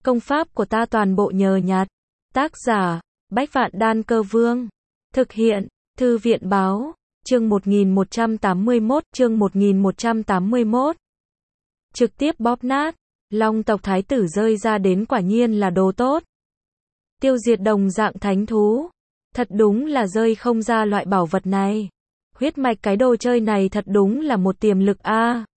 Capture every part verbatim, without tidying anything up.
Công pháp của ta toàn bộ nhờ nhặt. Tác giả, Bách Vạn Đan Cơ Vương. Thực hiện, Thư viện Báo. Chương một nghìn một trăm tám mươi mốt, chương một nghìn một trăm tám mươi mốt. Trực tiếp bóp nát. Long tộc thái tử rơi ra đến quả nhiên là đồ tốt. Tiêu diệt đồng dạng thánh thú. Thật đúng là rơi không ra loại bảo vật này. Huyết mạch cái đồ chơi này thật đúng là một tiềm lực a. À.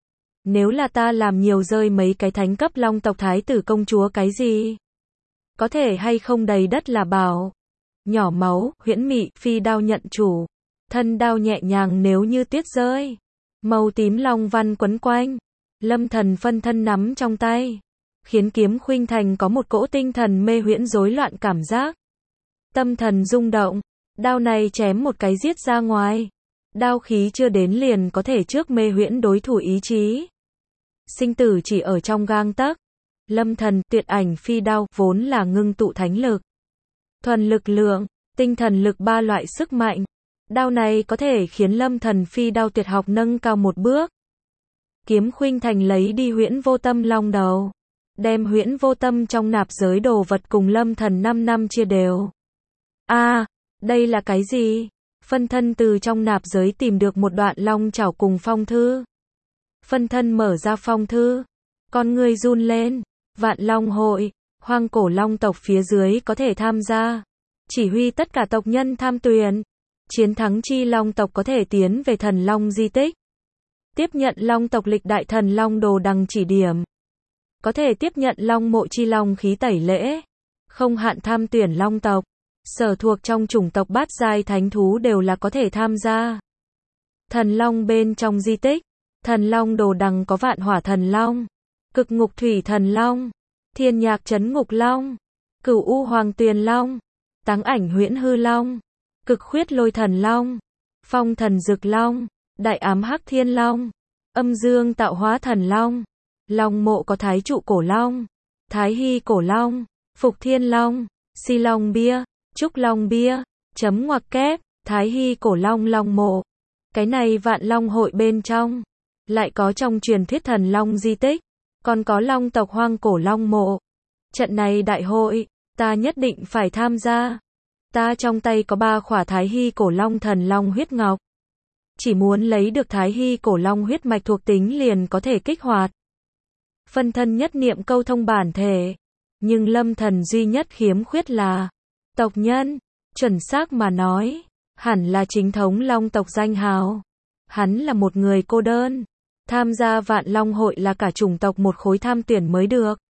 Nếu là ta làm nhiều rơi mấy cái thánh cấp long tộc thái tử công chúa cái gì? Có thể hay không đầy đất là bảo. Nhỏ máu, huyễn mị, phi đao nhận chủ. Thân đao nhẹ nhàng nếu như tuyết rơi. Màu tím long văn quấn quanh. Lâm thần phân thân nắm trong tay. Khiến kiếm khuynh thành có một cỗ tinh thần mê huyễn rối loạn cảm giác. Tâm thần rung động. Đao này chém một cái giết ra ngoài. Đao khí chưa đến liền có thể trước mê huyễn đối thủ ý chí. Sinh tử chỉ ở trong gang tấc. Lâm thần, tuyệt ảnh phi đao, vốn là ngưng tụ thánh lực. Thuần lực lượng, tinh thần lực ba loại sức mạnh. Đao này có thể khiến lâm thần phi đao tuyệt học nâng cao một bước. Kiếm khuynh thành lấy đi huyễn vô tâm long đầu. Đem huyễn vô tâm trong nạp giới đồ vật cùng lâm thần năm năm chia đều. A, à, đây là cái gì? Phân thân từ trong nạp giới tìm được một đoạn long chảo cùng phong thư. Phân thân mở ra phong thư. Con người run lên. Vạn Long hội, hoang cổ long tộc phía dưới có thể tham gia. Chỉ huy tất cả tộc nhân tham tuyển. Chiến thắng chi long tộc có thể tiến về thần long di tích. Tiếp nhận long tộc lịch đại thần long đồ đằng chỉ điểm. Có thể tiếp nhận long mộ chi long khí tẩy lễ. Không hạn tham tuyển long tộc. Sở thuộc trong chủng tộc bát giai thánh thú đều là có thể tham gia. Thần long bên trong di tích. Thần long đồ đằng có vạn hỏa thần long. Cực ngục thủy thần long. Thiên nhạc trấn ngục long. Cửu u hoàng tuyền long. Táng ảnh huyễn hư long. Cực khuyết lôi thần long. Phong thần dực long. Đại ám hắc thiên long. Âm dương tạo hóa thần long. Long mộ có thái trụ cổ long. Thái hy cổ long. Phục thiên long. Si long bia. Trúc long bia. Chấm ngoặc kép. Thái hy cổ long long mộ. Cái này vạn long hội bên trong. Lại có trong truyền thuyết thần long di tích. Còn có long tộc hoang cổ long mộ. Trận này đại hội, ta nhất định phải tham gia. Ta trong tay có ba khỏa thái hy cổ long thần long huyết ngọc. Chỉ muốn lấy được thái hy cổ long huyết mạch thuộc tính liền có thể kích hoạt. Phân thân nhất niệm câu thông bản thể. Nhưng lâm thần duy nhất khiếm khuyết là tộc nhân. Chuẩn xác mà nói, hẳn là chính thống long tộc danh hào. Hắn là một người cô đơn. Tham gia vạn long hội là cả chủng tộc một khối tham tuyển mới được.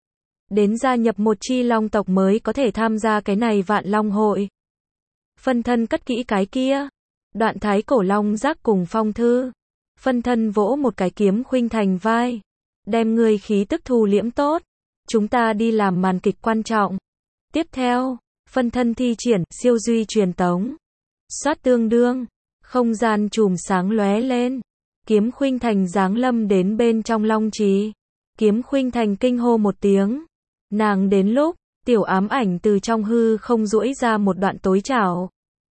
Đến gia nhập một chi long tộc mới có thể tham gia cái này vạn long hội. Phân thân cất kỹ cái kia. Đoạn thái cổ long giác cùng phong thư. Phân thân vỗ một cái kiếm khuynh thành vai. Đem người khí tức thu liễm tốt. Chúng ta đi làm màn kịch quan trọng. Tiếp theo, phân thân thi triển siêu duy truyền tống. Xoát tương đương. Không gian chùm sáng lóe lên. Kiếm khuynh thành giáng lâm đến bên trong long trì. Kiếm khuynh thành kinh hô một tiếng. Nàng đến lúc, tiểu ám ảnh từ trong hư không duỗi ra một đoạn tối chảo.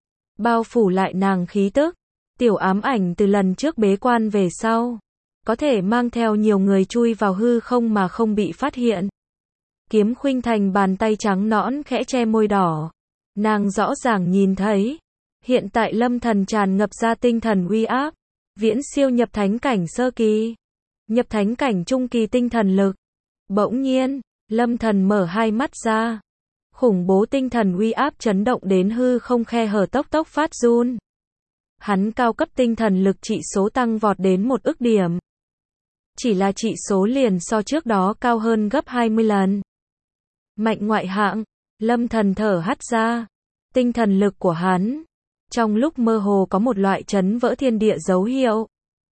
Bao phủ lại nàng khí tức. Tiểu ám ảnh từ lần trước bế quan về sau. Có thể mang theo nhiều người chui vào hư không mà không bị phát hiện. Kiếm khuynh thành bàn tay trắng nõn khẽ che môi đỏ. Nàng rõ ràng nhìn thấy. Hiện tại lâm thần tràn ngập ra tinh thần uy áp. Viễn siêu nhập thánh cảnh sơ kỳ. Nhập thánh cảnh trung kỳ tinh thần lực. Bỗng nhiên, lâm thần mở hai mắt ra. Khủng bố tinh thần uy áp chấn động đến hư không khe hở tốc tốc phát run. Hắn cao cấp tinh thần lực trị số tăng vọt đến một ức điểm. Chỉ là trị số liền so trước đó cao hơn gấp hai mươi lần. Mạnh ngoại hạng, lâm thần thở hắt ra. Tinh thần lực của hắn. Trong lúc mơ hồ có một loại chấn vỡ thiên địa dấu hiệu.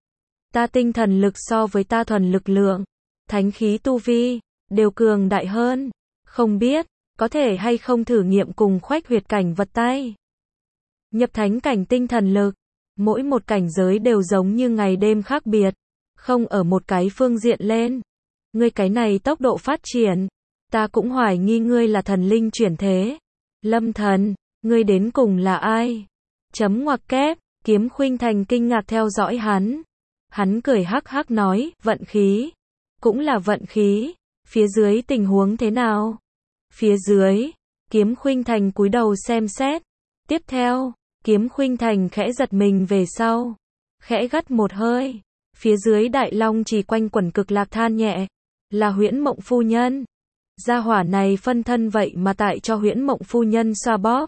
Ta tinh thần lực so với ta thuần lực lượng, thánh khí tu vi, đều cường đại hơn. Không biết, có thể hay không thử nghiệm cùng khoách huyệt cảnh vật tay. Nhập thánh cảnh tinh thần lực, mỗi một cảnh giới đều giống như ngày đêm khác biệt. Không ở một cái phương diện lên. Ngươi cái này tốc độ phát triển, ta cũng hoài nghi ngươi là thần linh chuyển thế. Lâm thần, ngươi đến cùng là ai? Chấm ngoặc kép, kiếm khuynh thành kinh ngạc theo dõi hắn. Hắn cười hắc hắc nói, vận khí. Cũng là vận khí. Phía dưới tình huống thế nào? Phía dưới, Kiếm Khuynh Thành cúi đầu xem xét. Tiếp theo, Kiếm Khuynh Thành khẽ giật mình về sau. Khẽ gắt một hơi. Phía dưới Đại Long chỉ quanh quẩn cực lạc than nhẹ. Là Huyễn Mộng phu nhân. Gia hỏa này phân thân vậy mà tại cho Huyễn Mộng phu nhân xoa bóp.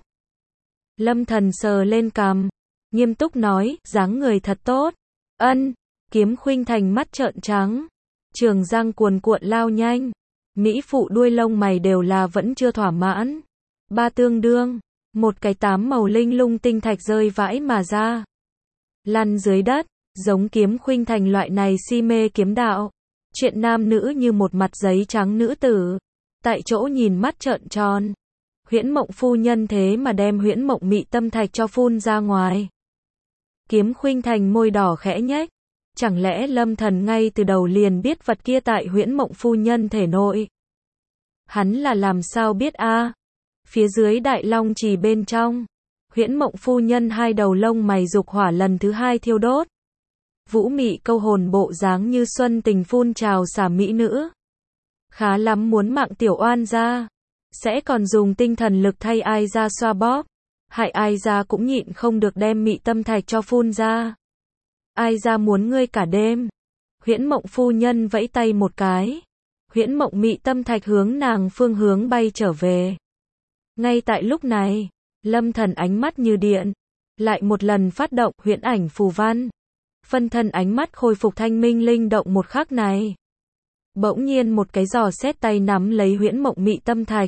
Lâm Thần sờ lên cằm, nghiêm túc nói, dáng người thật tốt. Ân, Kiếm Khuynh Thành mắt trợn trắng. Trường răng cuồn cuộn lao nhanh. Mỹ phụ đuôi lông mày đều là vẫn chưa thỏa mãn. Ba tương đương, một cái tám màu linh lung tinh thạch rơi vãi mà ra. Lăn dưới đất, giống Kiếm Khuynh Thành loại này si mê kiếm đạo. Chuyện nam nữ như một mặt giấy trắng nữ tử. Tại chỗ nhìn mắt trợn tròn. Huyễn Mộng phu nhân thế mà đem Huyễn Mộng mị tâm thạch cho phun ra ngoài. Kiếm Khuynh Thành môi đỏ khẽ nhếch. Chẳng lẽ Lâm Thần ngay từ đầu liền biết vật kia tại Huyễn Mộng phu nhân thể nội? Hắn là làm sao biết a? À? Phía dưới Đại Long chỉ bên trong, Huyễn Mộng phu nhân hai đầu lông mày dục hỏa lần thứ hai thiêu đốt. Vũ mị câu hồn bộ dáng như xuân tình phun trào xả mỹ nữ. Khá lắm muốn mạng tiểu oan ra. Sẽ còn dùng tinh thần lực thay ai ra xoa bóp. Hại ai ra cũng nhịn không được đem mị tâm thạch cho phun ra. Ai ra muốn ngươi cả đêm. Huyễn Mộng phu nhân vẫy tay một cái. Huyễn Mộng mị tâm thạch hướng nàng phương hướng bay trở về. Ngay tại lúc này, Lâm Thần ánh mắt như điện. Lại một lần phát động huyễn ảnh phù văn. Phân thân ánh mắt khôi phục thanh minh linh động một khắc này. Bỗng nhiên một cái giò xét tay nắm lấy Huyễn Mộng mị tâm thạch.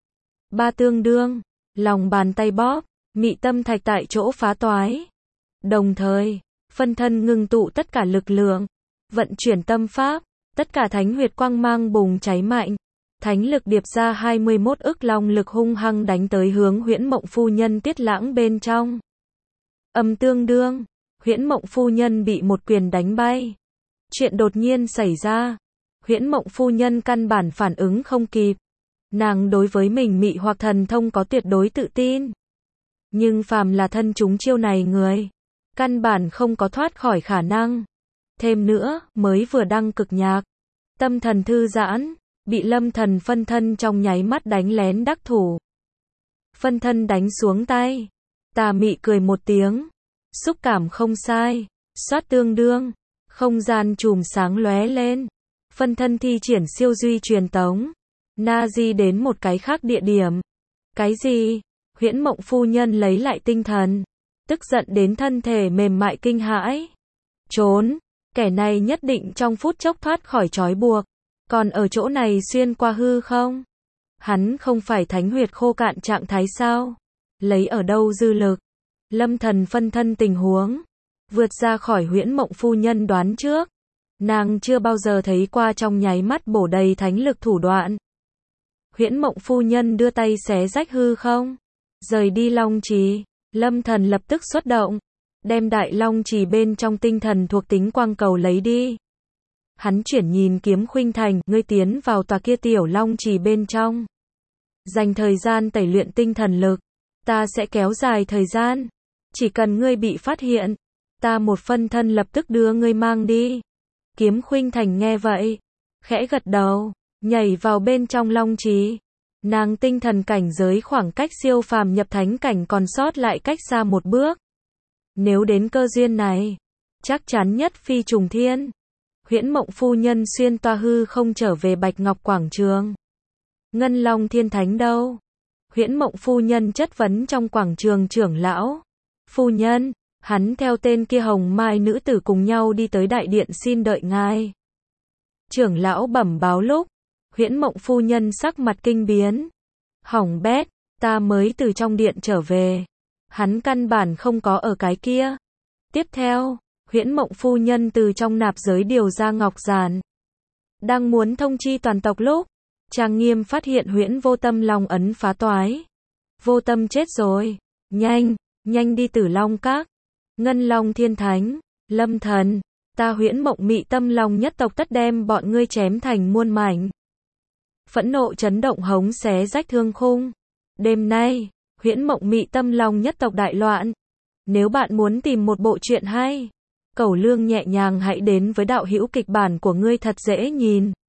Ba tương đương, lòng bàn tay bóp, mị tâm thạch tại chỗ phá toái. Đồng thời, phân thân ngưng tụ tất cả lực lượng, vận chuyển tâm pháp, tất cả thánh huyệt quang mang bùng cháy mạnh. Thánh lực điệp ra hai mươi mốt ức long lực hung hăng đánh tới hướng Huyễn Mộng phu nhân Tiết Lãng bên trong. Âm tương đương, Huyễn Mộng phu nhân bị một quyền đánh bay. Chuyện đột nhiên xảy ra, Huyễn Mộng phu nhân căn bản phản ứng không kịp. Nàng đối với mình mị hoặc thần thông có tuyệt đối tự tin. Nhưng phàm là thân chúng chiêu này người, căn bản không có thoát khỏi khả năng. Thêm nữa, mới vừa đăng cực nhạc, tâm thần thư giãn, bị Lâm Thần phân thân trong nháy mắt đánh lén đắc thủ. Phân thân đánh xuống tay, tà mị cười một tiếng, xúc cảm không sai, xoát tương đương, không gian chùm sáng lóe lên. Phân thân thi triển siêu duy truyền tống, na di đến một cái khác địa điểm. Cái gì? Huyễn Mộng phu nhân lấy lại tinh thần, tức giận đến thân thể mềm mại kinh hãi. Trốn, kẻ này nhất định trong phút chốc thoát khỏi trói buộc, còn ở chỗ này xuyên qua hư không? Hắn không phải thánh huyệt khô cạn trạng thái sao? Lấy ở đâu dư lực? Lâm Thần phân thân tình huống, vượt ra khỏi Huyễn Mộng phu nhân đoán trước. Nàng chưa bao giờ thấy qua trong nháy mắt bổ đầy thánh lực thủ đoạn. Huyễn Mộng phu nhân đưa tay xé rách hư không, rời đi Long Trì. Lâm Thần lập tức xuất động, đem Đại Long Trì bên trong tinh thần thuộc tính quang cầu lấy đi. Hắn chuyển nhìn Kiếm Khuynh Thành, ngươi tiến vào tòa kia tiểu Long Trì bên trong, dành thời gian tẩy luyện tinh thần lực, ta sẽ kéo dài thời gian. Chỉ cần ngươi bị phát hiện, ta một phân thân lập tức đưa ngươi mang đi. Kiếm Khuynh Thành nghe vậy, khẽ gật đầu, nhảy vào bên trong Long Trì. Nàng tinh thần cảnh giới khoảng cách siêu phàm nhập thánh cảnh còn sót lại cách xa một bước. Nếu đến cơ duyên này, chắc chắn nhất phi trùng thiên. Huyễn Mộng phu nhân xuyên toa hư không trở về Bạch Ngọc Quảng Trường. Ngân Long Thiên Thánh đâu? Huyễn Mộng phu nhân chất vấn trong quảng trường trưởng lão. Phu nhân, hắn theo tên kia hồng mai nữ tử cùng nhau đi tới đại điện xin đợi ngài. Trưởng lão bẩm báo lúc, Huyễn Mộng phu nhân sắc mặt kinh biến. Hỏng bét, ta mới từ trong điện trở về. Hắn căn bản không có ở cái kia. Tiếp theo, Huyễn Mộng phu nhân từ trong nạp giới điều ra ngọc giản. Đang muốn thông chi toàn tộc lúc, Trang Nghiêm phát hiện Huyễn Vô Tâm long ấn phá toái. Vô Tâm chết rồi. Nhanh, nhanh đi Tử Long Các. Ngân Long Thiên Thánh, Lâm Thần, ta Huyễn Mộng mị tâm long nhất tộc tất đem bọn ngươi chém thành muôn mảnh. Phẫn nộ chấn động hống xé rách thương khung. Đêm nay, Huyễn Mộng mị tâm long nhất tộc đại loạn. Nếu bạn muốn tìm một bộ truyện hay, Cẩu Lương nhẹ nhàng hãy đến với đạo hữu kịch bản của ngươi thật dễ nhìn.